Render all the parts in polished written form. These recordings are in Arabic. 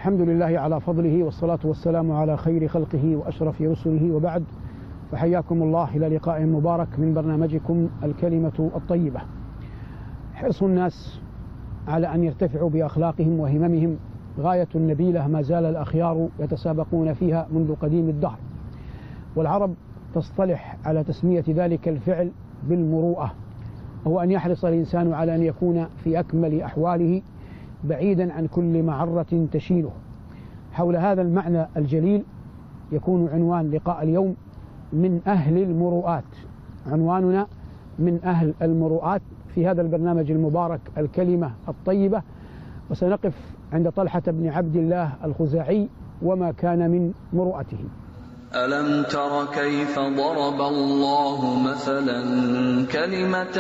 الحمد لله على فضله، والصلاة والسلام على خير خلقه وأشرف رسله، وبعد، فحياكم الله إلى لقاء مبارك من برنامجكم الكلمة الطيبة. حرص الناس على أن يرتفعوا بأخلاقهم وهممهم غاية نبيلة ما زال الأخيار يتسابقون فيها منذ قديم الدهر، والعرب تصطلح على تسمية ذلك الفعل بالمروءة، وهو أن يحرص الإنسان على أن يكون في أكمل أحواله بعيدا عن كل معرة تشينه. حول هذا المعنى الجليل يكون عنوان لقاء اليوم من أهل المروءات. عنواننا من أهل المروءات في هذا البرنامج المبارك الكلمة الطيبة، وسنقف عند طلحة بن عبد الله الخزاعي وما كان من مروءته. ألم تر كيف ضرب الله مثلا كلمة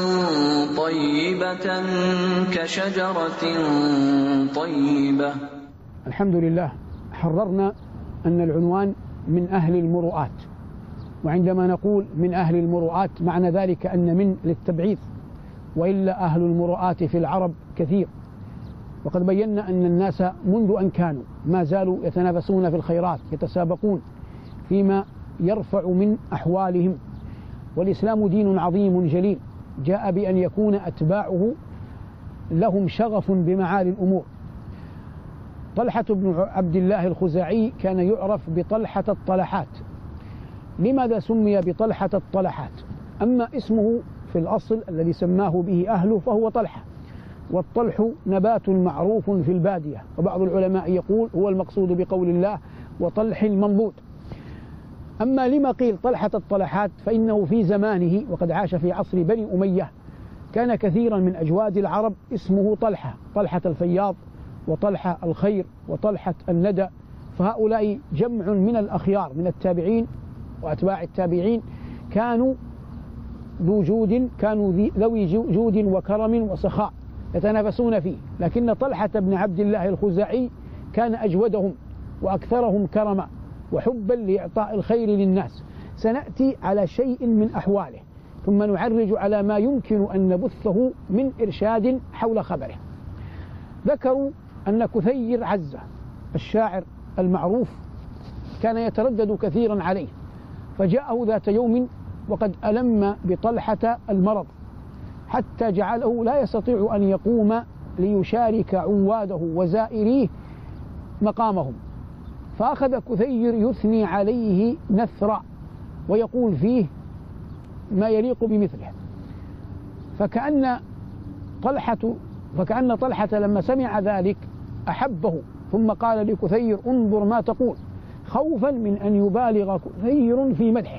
طيبة كشجرة طيبة. الحمد لله، حررنا أن العنوان من أهل المروءات، وعندما نقول من أهل المروءات معنى ذلك أن من للتبعيض، وإلا أهل المروءات في العرب كثير، وقد بينا أن الناس منذ أن كانوا ما زالوا يتنافسون في الخيرات، يتسابقون فيما يرفع من أحوالهم، والإسلام دين عظيم جليل جاء بأن يكون أتباعه لهم شغف بمعالي الأمور. طلحة بن عبد الله الخزاعي كان يعرف بطلحة الطلحات. لماذا سمي بطلحة الطلحات؟ أما اسمه في الأصل الذي سماه به أهله فهو طلحة، والطلح نبات معروف في البادية، وبعض العلماء يقول هو المقصود بقول الله وطلح المنضود. أما لما قيل طلحة الطلحات فإنه في زمانه وقد عاش في عصر بني أمية كان كثيرا من أجواد العرب اسمه طلحة، طلحة الفياض وطلحة الخير وطلحة الندى، فهؤلاء جمع من الأخيار من التابعين وأتباع التابعين كانوا ذوي جود وكرم وسخاء يتنافسون فيه، لكن طلحة بن عبد الله الخزاعي كان أجودهم وأكثرهم كرما وحبا لإعطاء الخير للناس. سنأتي على شيء من أحواله ثم نعرج على ما يمكن أن نبثه من إرشاد حول خبره. ذكروا أن كثير عزة الشاعر المعروف كان يتردد كثيرا عليه، فجاءه ذات يوم وقد ألم بطلحة المرض حتى جعله لا يستطيع أن يقوم ليشارك عواده وزائريه مقامهم، فأخذ كثير يثني عليه نثرا ويقول فيه ما يليق بمثله، فكأن طلحة لما سمع ذلك أحبه، ثم قال لكثير انظر ما تقول، خوفا من أن يبالغ كثير في مدحه،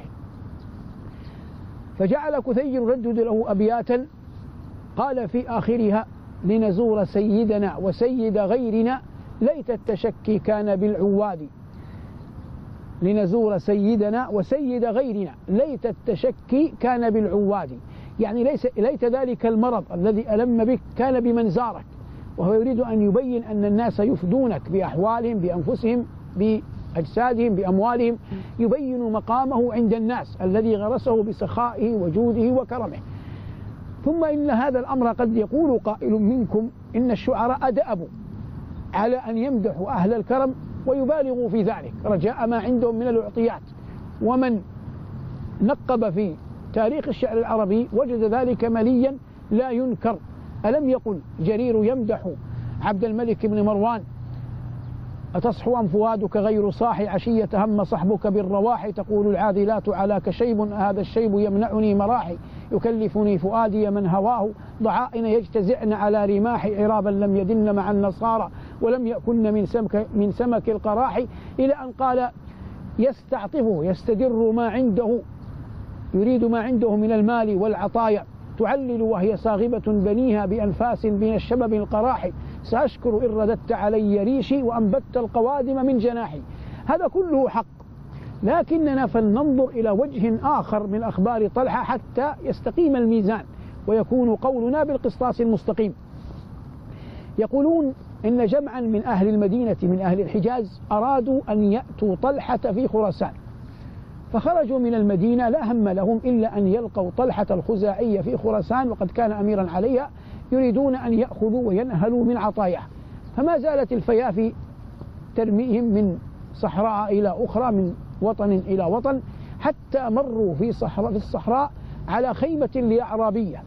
فجعل كثير يردد له أبياتا قال في آخرها لنزور سيدنا وسيد غيرنا ليت التشكي كان بالعواد. لنزور سيدنا وسيد غيرنا ليت التشكي كان بالعواد، يعني ليت ذلك المرض الذي ألم بك كان بمن زارك، وهو يريد أن يبين أن الناس يفدونك بأحوالهم بأنفسهم بأجسادهم بأموالهم، يبين مقامه عند الناس الذي غرسه بسخائه وجوده وكرمه. ثم إن هذا الأمر قد يقول قائل منكم إن الشعراء أدأبوا على أن يمدحوا أهل الكرم ويبالغوا في ذلك رجاء ما عندهم من الأعطيات، ومن نقب في تاريخ الشعر العربي وجد ذلك مليا لا ينكر. ألم يقل جرير يمدح عبد الملك بن مروان أتصحو أم فؤادك غير صاحي عشية هم صحبك بالرواحي تقول العاذلات علاك شيب هذا الشيب يمنعني مراحي يكلفني فؤادي من هواه ضعائن يجتزعن على رماح عرابا لم يدن مع النصارى ولم يأكن من سمك القراح، إلى أن قال يستعطفه يستدر ما عنده يريد ما عنده من المال والعطايا تعلل وهي صاغبة بنيها بأنفاس من الشبب القراح سأشكر إن رددت علي ريشي وأنبت القوادم من جناحي. هذا كله حق، لكننا فلننظر إلى وجه آخر من أخبار طلحة حتى يستقيم الميزان ويكون قولنا بالقسطاس المستقيم. يقولون إن جمعا من أهل المدينة من أهل الحجاز أرادوا أن يأتوا طلحة في خراسان، فخرجوا من المدينة لا هم لهم إلا أن يلقوا طلحة الخزاعي في خراسان وقد كان أميرا عليها، يريدون أن يأخذوا وينهلوا من عطاياه. فما زالت الفيافي ترميهم من صحراء إلى أخرى، من وطن إلى وطن، حتى مروا في الصحراء على خيمة لأعرابية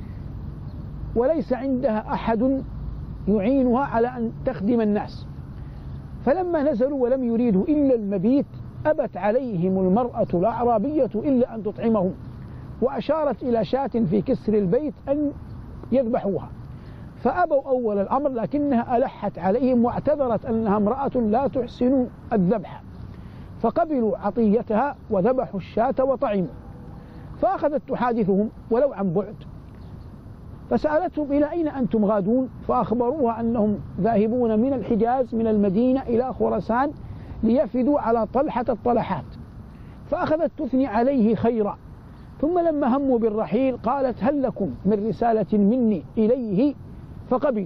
وليس عندها أحد يعينها على أن تخدم الناس. فلما نزلوا ولم يريدوا إلا المبيت أبت عليهم المرأة الأعرابية إلا أن تطعمهم، وأشارت إلى شاة في كسر البيت أن يذبحوها، فأبوا أول الأمر، لكنها ألحت عليهم واعتذرت أنها امرأة لا تحسن الذبح، فقبلوا عطيتها وذبحوا الشاة وطعموا. فأخذت تحادثهم ولو عن بعد، فسألتهم إلى أين أنتم غادون؟ فأخبروها أنهم ذاهبون من الحجاز من المدينة إلى خراسان ليفدوا على طلحة الطلحات. فأخذت تثني عليه خيرا، ثم لما هموا بالرحيل قالت هل لكم من رسالة مني إليه؟ فقبلوا،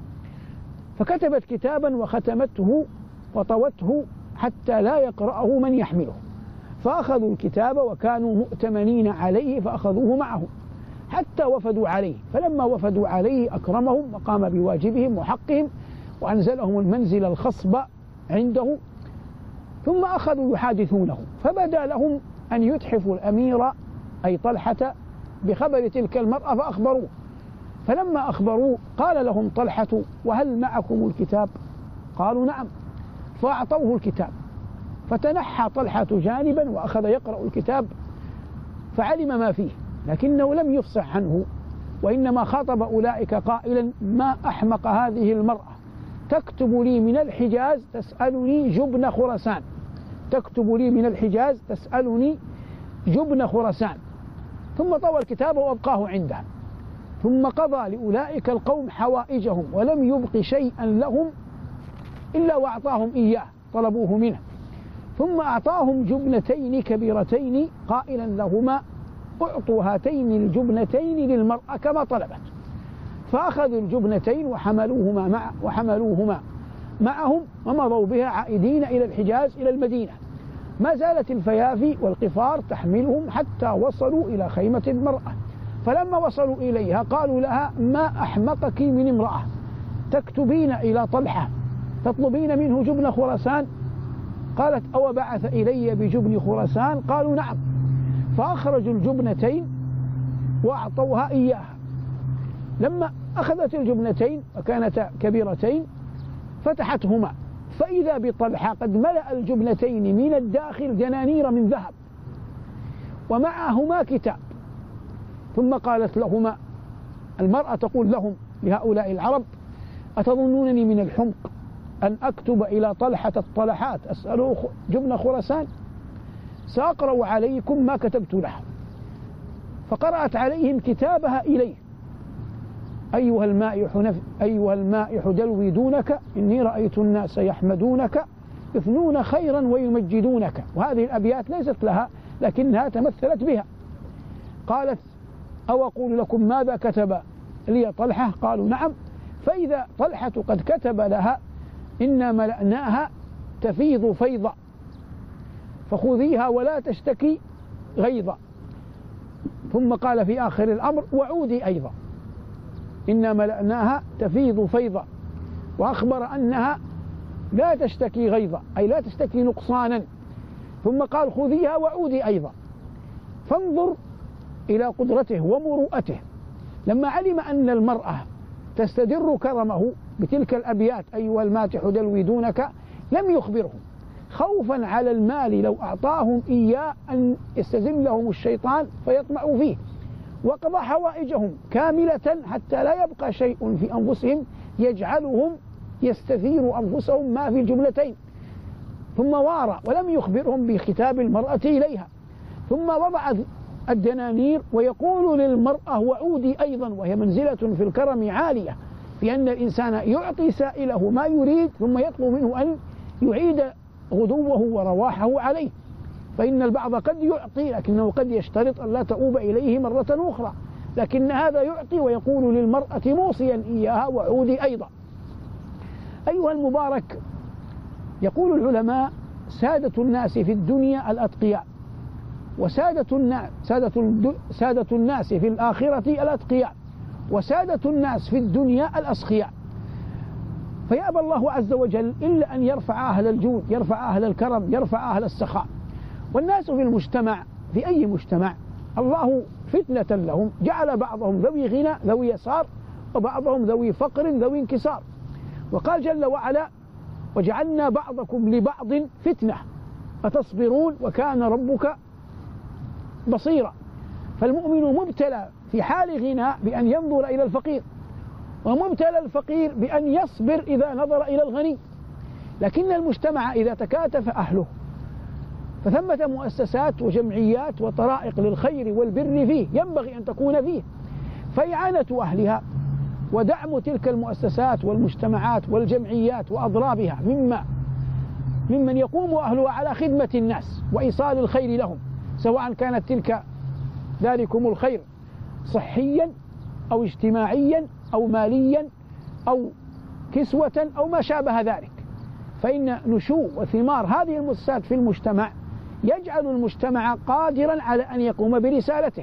فكتبت كتابا وختمته وطوته حتى لا يقرأه من يحمله، فأخذوا الكتاب وكانوا مؤتمنين عليه فأخذوه معهم حتى وفدوا عليه. فلما وفدوا عليه أكرمهم وقام بواجبهم وحقهم وأنزلهم المنزل الخصب عنده، ثم أخذوا يحادثونه، فبدا لهم أن يتحفوا الأمير أي طلحة بخبر تلك المرأة فأخبروه. فلما أخبروه قال لهم طلحة وهل معكم الكتاب؟ قالوا نعم، فأعطوه الكتاب، فتنحى طلحة جانبا وأخذ يقرأ الكتاب فعلم ما فيه، لكنه لم يفصح عنه، وإنما خاطب أولئك قائلا ما أحمق هذه المرأة، تكتب لي من الحجاز تسألني جبن خراسان، تكتب لي من الحجاز تسألني جبن خراسان. ثم طوى الكتاب وأبقاه عنده، ثم قضى لأولئك القوم حوائجهم ولم يبق شيئا لهم إلا وأعطاهم إياه طلبوه منه، ثم أعطاهم جبنتين كبيرتين قائلا لهما أعطوا هاتين الجبنتين للمرأة كما طلبت. فأخذوا الجبنتين وحملوهما معهم ومضوا بها عائدين إلى الحجاز إلى المدينة. ما زالت الفيافي والقفار تحملهم حتى وصلوا إلى خيمة المرأة، فلما وصلوا إليها قالوا لها ما أحمقك من امرأة تكتبين إلى طلحة تطلبين منه جبن خراسان؟ قالت أو بعث إلي بجبن خراسان؟ قالوا نعم. فأخرجوا الجبنتين وأعطوها إياها. لما أخذت الجبنتين وكانتا كبيرتين فتحتهما فإذا بطلحة قد ملأ الجبنتين من الداخل دنانير من ذهب ومعهما كتاب. ثم قالت لهما المرأة تقول لهم لهؤلاء العرب أتظنونني من الحمق أن أكتب إلى طلحة الطلحات أسأله جبن خراسان؟ سأقرأ عليكم ما كتبت لها. فقرأت عليهم كتابها إليه أيها المائح دلوي دونك إني رأيت الناس يحمدونك يثنون خيرا ويمجدونك. وهذه الأبيات ليست لها لكنها تمثلت بها. قالت أو أقول لكم ماذا كتب لي طلحة؟ قالوا نعم. فإذا طلحة قد كتب لها إنا ملأناها تفيض فيضا فخذيها ولا تشتكي غيظا. ثم قال في آخر الأمر وعودي أيضا إنا ملأناها تفيض فيضا، وأخبر أنها لا تشتكي غيظا أي لا تشتكي نقصانا. ثم قال خذيها وعودي أيضا. فانظر إلى قدرته ومروءته، لما علم أن المرأة تستدر كرمه بتلك الأبيات أيها الماتح دلوي دونك لم يخبرهم خوفا على المال لو أعطاهم إياه أن يستزلهم الشيطان فيطمعوا فيه، وقضى حوائجهم كاملة حتى لا يبقى شيء في أنفسهم يجعلهم يستثير أنفسهم ما في الجملتين. ثم وارى ولم يخبرهم بختاب المرأة إليها. ثم وضع الدنانير ويقول للمرأة وعودي أيضا، وهي منزلة في الكرم عالية، في أن الإنسان يعطي سائله ما يريد ثم يطلب منه أن يعيد غدوه ورواحه عليه. فإن البعض قد يعطي لكنه قد يشترط أن لا تؤوب إليه مرة أخرى، لكن هذا يعطي ويقول للمرأة موصيا إياها وعودي أيضا. أيها المبارك، يقول العلماء سادة الناس في الدنيا الأتقياء، وسادة الناس في الآخرة، الأتقياء، وسادة الناس في الدنيا الأسخياء. فيأبى الله عز وجل إلا أن يرفع أهل الجود، يرفع أهل الكرم، يرفع أهل السخاء. والناس في المجتمع، في أي مجتمع، الله فتنة لهم، جعل بعضهم ذوي غنى ذوي يسار، وبعضهم ذوي فقر ذوي انكسار. وقال جل وعلا: وجعلنا بعضكم لبعض فتنة أتصبرون وكان ربك بصيرا. فالمؤمن مبتلى في حال غنى بأن ينظر إلى الفقير، ومبتلى الفقير بأن يصبر إذا نظر إلى الغني. لكن المجتمع إذا تكاتف أهله فثمة مؤسسات وجمعيات وطرائق للخير والبر فيه ينبغي أن تكون فيه، فإعانة أهلها ودعم تلك المؤسسات والمجتمعات والجمعيات وأضرابها ممن يقوم أهلها على خدمة الناس وإيصال الخير لهم، سواء كانت تلك ذلكم الخير صحيا أو اجتماعيا أو ماليا أو كسوة أو ما شابه ذلك. فإن نشوء وثمار هذه المؤسسات في المجتمع يجعل المجتمع قادرا على أن يقوم برسالته،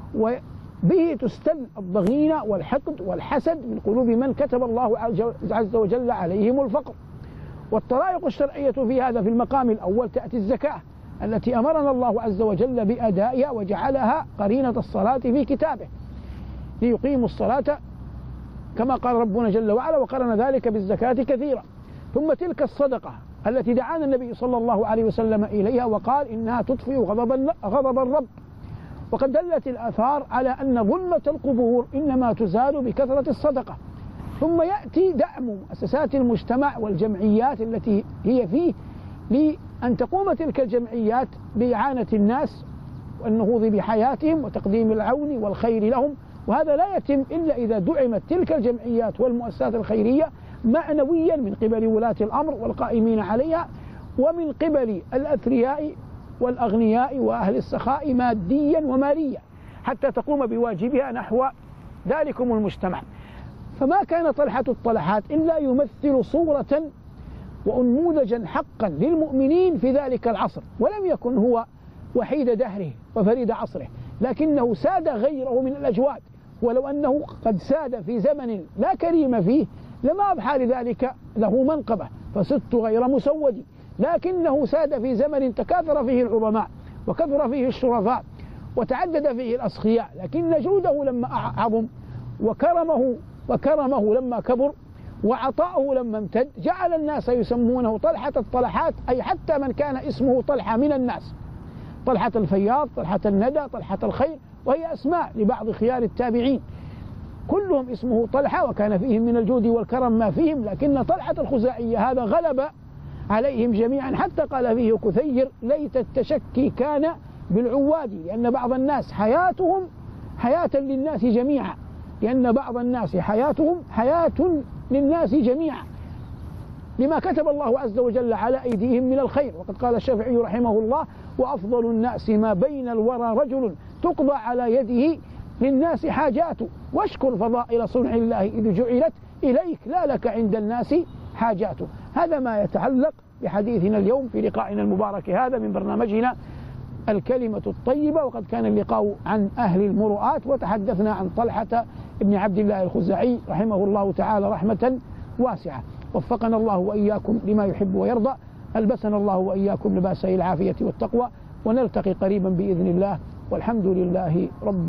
وبه تستل الضغينة والحقد والحسد من قلوب من كتب الله عز وجل عليهم الفقر. والطرائق الشرعية في هذا في المقام الأول تأتي الزكاة التي أمرنا الله عز وجل بأدائها وجعلها قرينة الصلاة في كتابه، ليقيموا الصلاة كما قال ربنا جل وعلا: وقرن ذلك بالزكاة كثيرا. ثم تلك الصدقة التي دعانا النبي صلى الله عليه وسلم إليها وقال إنها تطفئ غضب الرب. وقد دلت الآثار على أن ظلمة القبور إنما تزال بكثرة الصدقة. ثم يأتي دعم مؤسسات المجتمع والجمعيات التي هي فيه، لأن تقوم تلك الجمعيات بإعانة الناس والنهوض بحياتهم وتقديم العون والخير لهم. وهذا لا يتم إلا إذا دعمت تلك الجمعيات والمؤسسات الخيرية معنويا من قبل ولاة الأمر والقائمين عليها، ومن قبل الأثرياء والأغنياء وأهل السخاء ماديا وماليا، حتى تقوم بواجبها نحو ذلكم المجتمع. فما كان طلحة الطلحات إلا يمثل صورة وأنموذجا حقا للمؤمنين في ذلك العصر، ولم يكن هو وحيد دهره وفريد عصره، لكنه ساد غيره من الأجواد. ولو أنه قد ساد في زمن لا كريم فيه لما أبحى لذلك له منقبة، فصدت غير مسودي. لكنه ساد في زمن تكاثر فيه العظماء وكثر فيه الشرفاء وتعدد فيه الأسخياء، لكن جوده لما عظم وكرمه لما كبر وعطاؤه لما امتد جعل الناس يسمونه طلحة الطلحات، أي حتى من كان اسمه طلحة من الناس: طلحة الفياض، طلحة الندى، طلحة الخير، وهي أسماء لبعض خيار التابعين كلهم اسمه طلحة، وكان فيهم من الجود والكرم ما فيهم. لكن طلحة الخزاعية هذا غلب عليهم جميعا، حتى قال فيه كثير: ليت التشكي كان بالعواد، لأن بعض الناس حياتهم حياة للناس جميعا، لأن بعض الناس حياتهم حياة للناس جميعا، لما كتب الله عز وجل على أيديهم من الخير. وقد قال الشافعي رحمه الله: وأفضل الناس ما بين الورى رجل تقضى على يده للناس حاجات، واشكر فضائل صنع الله إذ جعلت إليك لا لك عند الناس حاجات. هذا ما يتعلق بحديثنا اليوم في لقائنا المبارك هذا من برنامجنا الكلمة الطيبة. وقد كان اللقاء عن أهل المروءات، وتحدثنا عن طلحة ابن عبد الله الخزاعي رحمه الله تعالى رحمة واسعة. وفقنا الله وإياكم لما يحب ويرضى، ألبسنا الله وإياكم لباس العافية والتقوى، ونلتقي قريبا بإذن الله، والحمد لله رب